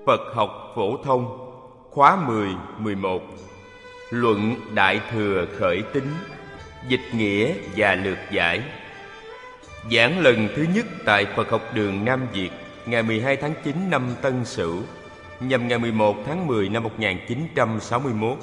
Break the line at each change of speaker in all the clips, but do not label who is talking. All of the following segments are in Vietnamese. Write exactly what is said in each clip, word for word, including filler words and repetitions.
Phật học phổ thông, khóa mười, mười một. Luận Đại Thừa Khởi Tín, dịch nghĩa và lược giải. Giảng lần thứ nhất tại Phật học đường Nam Việt, ngày mười hai tháng chín năm Tân Sửu, nhằm ngày mười một tháng mười năm một nghìn chín trăm sáu mươi mốt.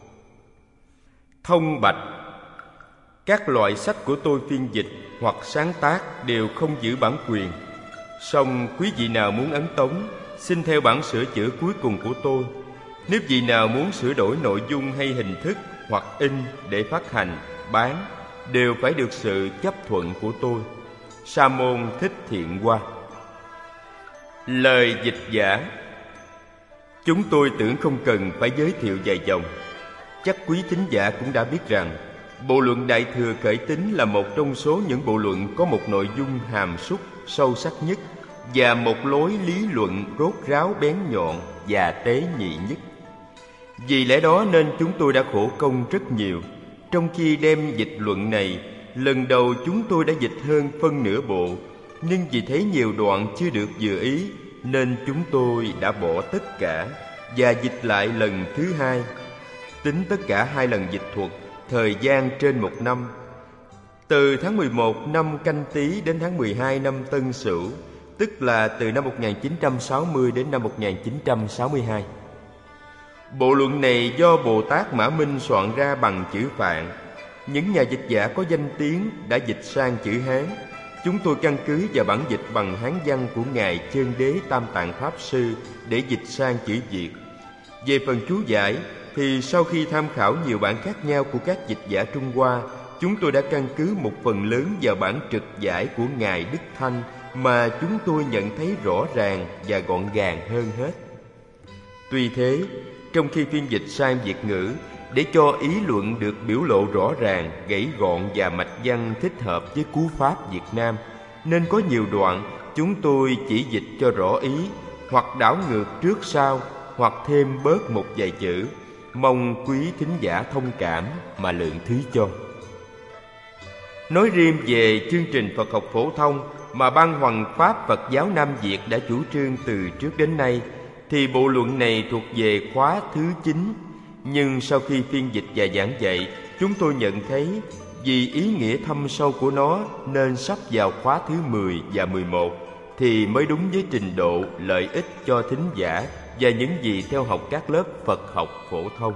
Thông bạch: các loại sách của tôi phiên dịch hoặc sáng tác đều không giữ bản quyền. Song quý vị nào muốn ấn tống, xin theo bản sửa chữa cuối cùng của tôi. Nếu vị nào muốn sửa đổi nội dung hay hình thức hoặc in để phát hành, bán, đều phải được sự chấp thuận của tôi. Sa môn Thích Thiện Hoa. Lời dịch giả. Chúng tôi tưởng không cần phải giới thiệu vài dòng. Chắc quý thính giả cũng đã biết rằng bộ luận Đại Thừa Khởi Tín là một trong số những bộ luận có một nội dung hàm súc, sâu sắc nhất và một lối lý luận rốt ráo bén nhọn và tế nhị nhất. Vì lẽ đó nên chúng tôi đã khổ công rất nhiều. Trong khi đem dịch luận này, lần đầu chúng tôi đã dịch hơn phân nửa bộ, nhưng vì thấy nhiều đoạn chưa được vừa ý nên chúng tôi đã bỏ tất cả và dịch lại lần thứ hai. Tính tất cả hai lần dịch thuật, thời gian trên một năm, từ tháng mười một năm Canh Tý đến tháng mười hai năm Tân Sửu, tức là từ năm một nghìn chín trăm sáu mươi đến năm một nghìn chín trăm sáu mươi hai. Bộ luận này do Bồ Tát Mã Minh soạn ra bằng chữ Phạn. Những nhà dịch giả có danh tiếng đã dịch sang chữ Hán. Chúng tôi căn cứ vào bản dịch bằng Hán văn của Ngài Chân Đế Tam Tạng Pháp Sư để dịch sang chữ Việt. Về phần chú giải thì sau khi tham khảo nhiều bản khác nhau của các dịch giả Trung Hoa, chúng tôi đã căn cứ một phần lớn vào bản trực giải của Ngài Đức Thanh mà chúng tôi nhận thấy rõ ràng và gọn gàng hơn hết. Tuy thế, trong khi phiên dịch sang Việt ngữ, để cho ý luận được biểu lộ rõ ràng, gãy gọn và mạch văn thích hợp với cú pháp Việt Nam, nên có nhiều đoạn chúng tôi chỉ dịch cho rõ ý, hoặc đảo ngược trước sau, hoặc thêm bớt một vài chữ. Mong quý thính giả thông cảm mà lượng thứ cho. Nói riêng về chương trình Phật học phổ thông mà Ban Hoằng Pháp Phật giáo Nam Việt đã chủ trương từ trước đến nay, thì bộ luận này thuộc về khóa thứ chín. Nhưng sau khi phiên dịch và giảng dạy, chúng tôi nhận thấy vì ý nghĩa thâm sâu của nó nên sắp vào khóa thứ mười và mười một thì mới đúng với trình độ lợi ích cho thính giả và những gì theo học các lớp Phật học phổ thông.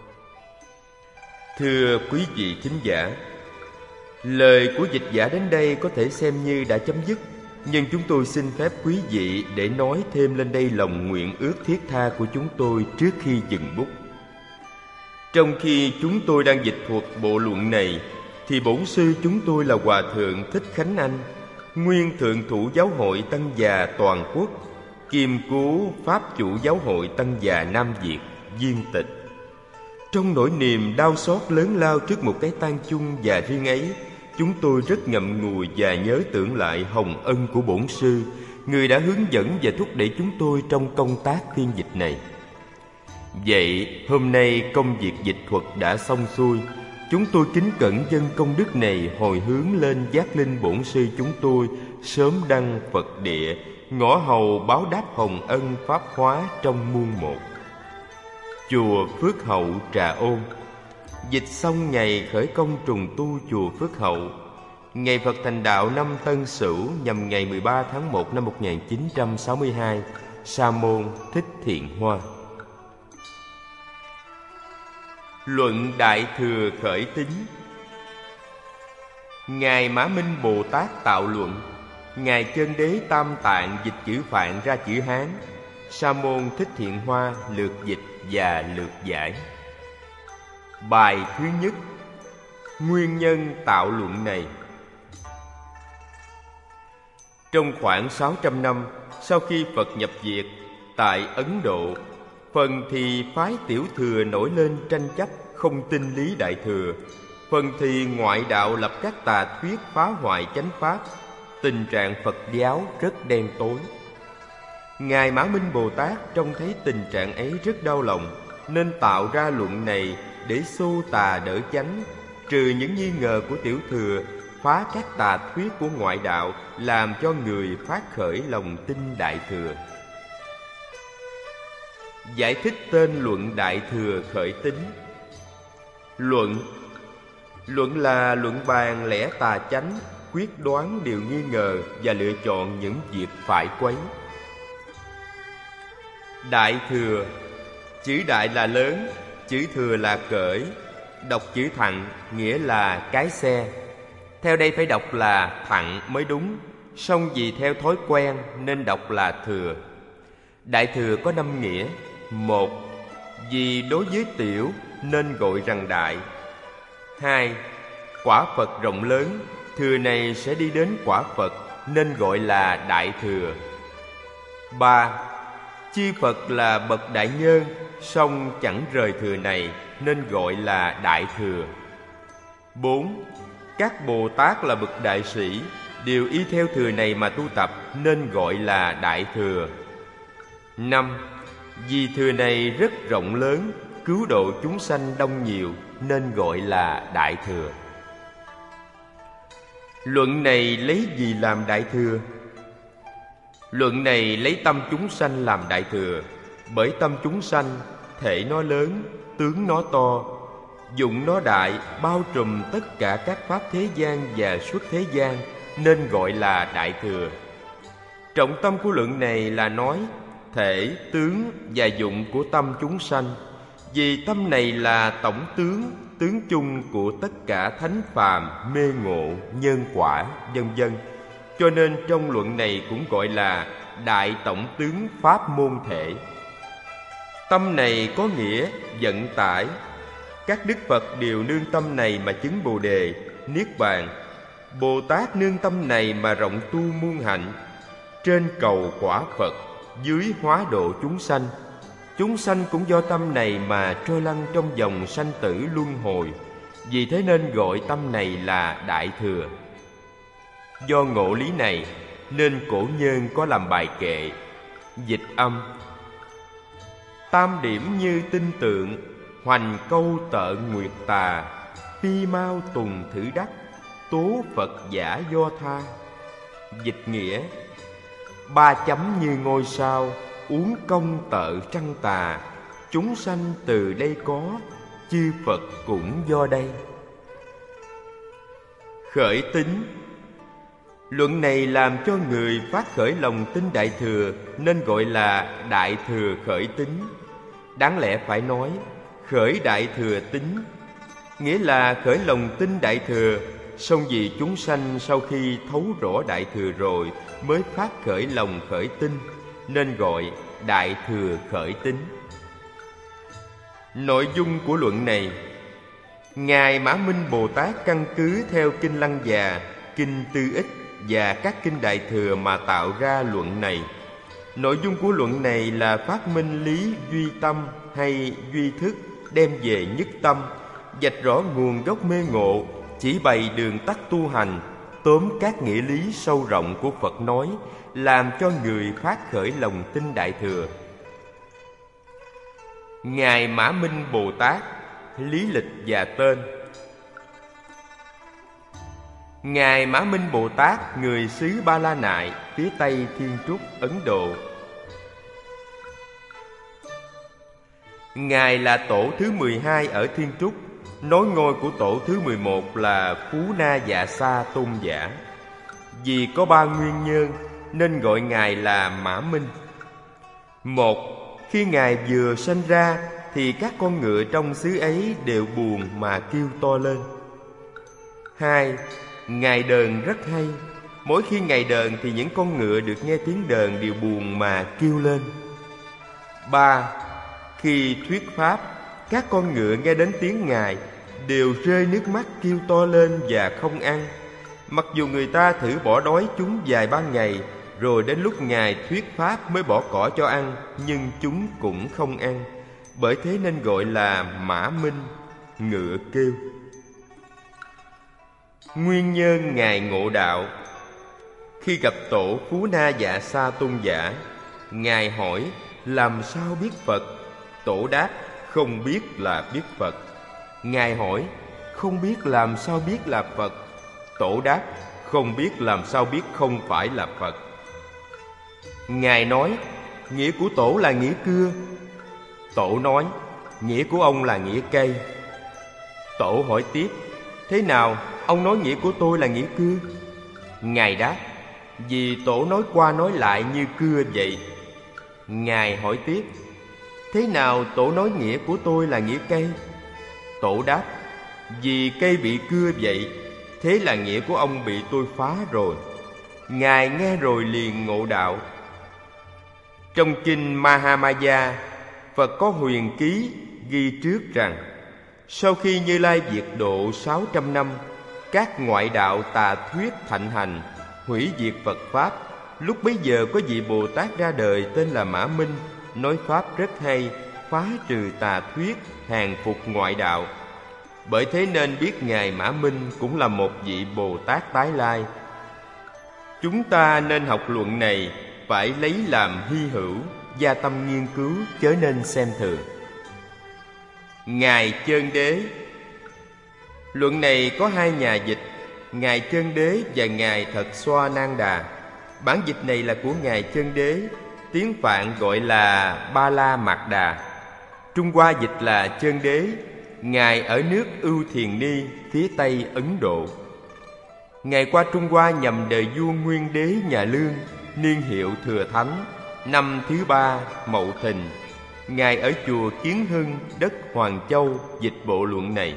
Thưa quý vị thính giả, lời của dịch giả đến đây có thể xem như đã chấm dứt, nhưng chúng tôi xin phép quý vị để nói thêm lên đây lòng nguyện ước thiết tha của chúng tôi trước khi dừng bút. Trong khi chúng tôi đang dịch thuật bộ luận này, thì bổn sư chúng tôi là Hòa Thượng Thích Khánh Anh, nguyên Thượng thủ Giáo hội Tăng Già toàn quốc, kiêm cố Pháp chủ Giáo hội Tăng Già Nam Việt, viên tịch. Trong nỗi niềm đau xót lớn lao trước một cái tang chung và riêng ấy, chúng tôi rất ngậm ngùi và nhớ tưởng lại hồng ân của bổn sư, người đã hướng dẫn và thúc đẩy chúng tôi trong công tác phiên dịch này. Vậy hôm nay công việc dịch thuật đã xong xuôi, chúng tôi kính cẩn dâng công đức này hồi hướng lên giác linh bổn sư chúng tôi sớm đăng Phật địa, ngõ hầu báo đáp hồng ân pháp hóa trong muôn một. Chùa Phước Hậu, Trà Ôn. Dịch xong ngày khởi công trùng tu chùa Phước Hậu. Ngày Phật thành đạo năm Tân Sửu nhằm ngày mười ba tháng một năm một nghìn chín trăm sáu mươi hai. Sa môn Thích Thiện Hoa. Luận Đại Thừa Khởi Tín. Ngài Mã Minh Bồ Tát tạo luận, Ngài Chân Đế Tam Tạng dịch chữ Phạn ra chữ Hán, Sa môn Thích Thiện Hoa lược dịch và lược giải. Bài thứ nhất. Nguyên nhân tạo luận này. Trong khoảng sáu trăm năm sau khi Phật nhập Việt, tại Ấn Độ, phần thì phái Tiểu Thừa nổi lên tranh chấp không tin lý Đại Thừa, phần thì ngoại đạo lập các tà thuyết phá hoại chánh pháp. Tình trạng Phật giáo rất đen tối. Ngài Mã Minh Bồ Tát trông thấy tình trạng ấy rất đau lòng, nên tạo ra luận này để xô tà đỡ chánh, trừ những nghi ngờ của Tiểu Thừa, phá các tà thuyết của ngoại đạo, làm cho người phát khởi lòng tin Đại Thừa. Giải thích tên luận Đại Thừa khởi tín. Luận. Luận là luận bàn lẽ tà chánh, quyết đoán điều nghi ngờ và lựa chọn những việc phải quấy. Đại Thừa. Chữ đại là lớn, chữ thừa là cởi. Đọc chữ thặng nghĩa là cái xe. Theo đây phải đọc là thặng mới đúng, song vì theo thói quen nên đọc là thừa. Đại thừa có năm nghĩa. Một, vì đối với tiểu nên gọi rằng đại. Hai, quả Phật rộng lớn, thừa này sẽ đi đến quả Phật nên gọi là đại thừa. Ba, chư Phật là bậc đại nhân, song chẳng rời thừa này nên gọi là đại thừa. Bốn, các Bồ Tát là bậc đại sĩ, đều y theo thừa này mà tu tập nên gọi là đại thừa. Năm, vì thừa này rất rộng lớn, cứu độ chúng sanh đông nhiều nên gọi là đại thừa. Luận này lấy gì làm đại thừa? Luận này lấy tâm chúng sanh làm đại thừa, bởi tâm chúng sanh, thể nó lớn, tướng nó to, dụng nó đại, bao trùm tất cả các pháp thế gian và xuất thế gian, nên gọi là đại thừa. Trọng tâm của luận này là nói thể, tướng và dụng của tâm chúng sanh, vì tâm này là tổng tướng, tướng chung của tất cả thánh phàm, mê ngộ, nhân quả, vân vân. Cho nên trong luận này cũng gọi là đại tổng tướng pháp môn thể. Tâm này có nghĩa vận tải. Các đức Phật đều nương tâm này mà chứng Bồ đề, Niết bàn. Bồ Tát nương tâm này mà rộng tu muôn hạnh. Trên cầu quả Phật, dưới hóa độ chúng sanh. Chúng sanh cũng do tâm này mà trôi lăn trong dòng sanh tử luân hồi. Vì thế nên gọi tâm này là đại thừa. Do ngộ lý này nên cổ nhân có làm bài kệ dịch âm: tam điểm như tinh tượng, hoành câu tợ nguyệt tà, phi mau tùng thử đắc, tố Phật giả do tha. Dịch nghĩa: ba chấm như ngôi sao, uống công tợ trăng tà, chúng sanh từ đây có, chư Phật cũng do đây. Khởi tín. Luận này làm cho người phát khởi lòng tin đại thừa nên gọi là đại thừa khởi tín. Đáng lẽ phải nói khởi đại thừa tín, nghĩa là khởi lòng tin đại thừa, song vì chúng sanh sau khi thấu rõ đại thừa rồi mới phát khởi lòng khởi tin, nên gọi đại thừa khởi tín. Nội dung của luận này, Ngài Mã Minh Bồ Tát căn cứ theo Kinh Lăng Già, Kinh Tư Ích và các kinh đại thừa mà tạo ra luận này. Nội dung của luận này là phát minh lý duy tâm hay duy thức, đem về nhất tâm, vạch rõ nguồn gốc mê ngộ, chỉ bày đường tắt tu hành, tóm các nghĩa lý sâu rộng của Phật nói, làm cho người phát khởi lòng tin đại thừa. Ngài Mã Minh Bồ Tát, lý lịch và tên. Ngài Mã Minh Bồ Tát, người xứ Ba La Nại, phía Tây Thiên Trúc, Ấn Độ. Ngài là tổ thứ mười hai ở Thiên Trúc, nối ngôi của tổ thứ mười một là Phú Na Dạ Sa Tôn giả. Vì có ba nguyên nhân nên gọi Ngài là Mã Minh. Một, khi Ngài vừa sanh ra thì các con ngựa trong xứ ấy đều buồn mà kêu to lên. Hai, Ngài đờn rất hay. Mỗi khi Ngài đờn thì những con ngựa được nghe tiếng đờn đều buồn mà kêu lên. Ba, khi thuyết pháp, các con ngựa nghe đến tiếng Ngài đều rơi nước mắt kêu to lên và không ăn. Mặc dù người ta thử bỏ đói chúng vài ba ngày, rồi đến lúc Ngài thuyết pháp mới bỏ cỏ cho ăn, nhưng chúng cũng không ăn. Bởi thế nên gọi là Mã Minh, ngựa kêu. Nguyên nhân Ngài ngộ đạo. Khi gặp tổ Phú Na Dạ Sa Tôn giả, Ngài hỏi làm sao biết Phật? Tổ đáp không biết là biết Phật. Ngài hỏi không biết làm sao biết là Phật? Tổ đáp không biết làm sao biết không phải là Phật. Ngài nói nghĩa của tổ là nghĩa cưa. Tổ nói: nghĩa của ông là nghĩa cây. Tổ hỏi tiếp: thế nào ông nói nghĩa của tôi là nghĩa cưa? Ngài đáp: vì tổ nói qua nói lại như cưa vậy. Ngài hỏi tiếp: thế nào tổ nói nghĩa của tôi là nghĩa cây? Tổ đáp: vì cây bị cưa vậy, thế là nghĩa của ông bị tôi phá rồi. Ngài nghe rồi liền ngộ đạo. Trong kinh Mahamaya, Phật có huyền ký ghi trước rằng sau khi Như Lai diệt độ sáu trăm năm, các ngoại đạo tà thuyết thạnh hành, hủy diệt Phật Pháp. Lúc bấy giờ có vị Bồ Tát ra đời tên là Mã Minh, nói Pháp rất hay, phá trừ tà thuyết, hàng phục ngoại đạo. Bởi thế nên biết Ngài Mã Minh cũng là một vị Bồ Tát tái lai. Chúng ta nên học luận này, phải lấy làm hy hữu, gia tâm nghiên cứu, chớ nên xem thường. Ngài Chân Đế. Luận này có hai nhà dịch, Ngài Chân Đế và Ngài Thật Xoa Nan Đà. Bản dịch này là của Ngài Chân Đế, tiếng Phạn gọi là Ba La Mạt Đà, Trung Hoa dịch là Chân Đế. Ngài ở nước Ưu Thiền Ni, phía tây Ấn Độ. Ngài qua Trung Hoa nhằm đời vua Nguyên Đế nhà Lương, niên hiệu Thừa Thánh, năm thứ ba Mậu Thìn. Ngài ở chùa Kiến Hưng, đất Hoàng Châu, dịch bộ luận này.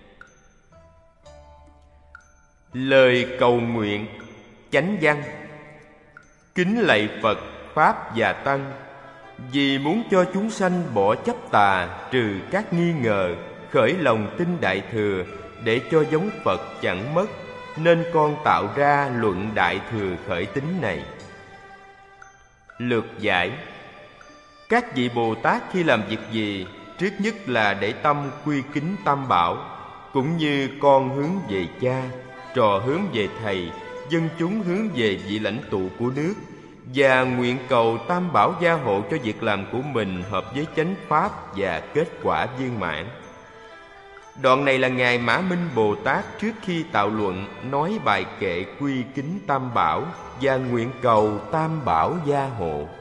Lời cầu nguyện. Chánh văn. Kính lạy Phật, Pháp và Tăng, vì muốn cho chúng sanh bỏ chấp tà, trừ các nghi ngờ, khởi lòng tin Đại Thừa, để cho giống Phật chẳng mất, nên con tạo ra luận Đại Thừa khởi tính này. Lược giải. Các vị Bồ Tát khi làm việc gì, trước nhất là để tâm quy kính Tam Bảo, cũng như con hướng về cha, trò hướng về thầy, dân chúng hướng về vị lãnh tụ của nước, và nguyện cầu Tam Bảo gia hộ cho việc làm của mình hợp với chánh pháp và kết quả viên mãn. Đoạn này là Ngài Mã Minh Bồ Tát trước khi tạo luận nói bài kệ quy kính Tam Bảo và nguyện cầu Tam Bảo gia hộ.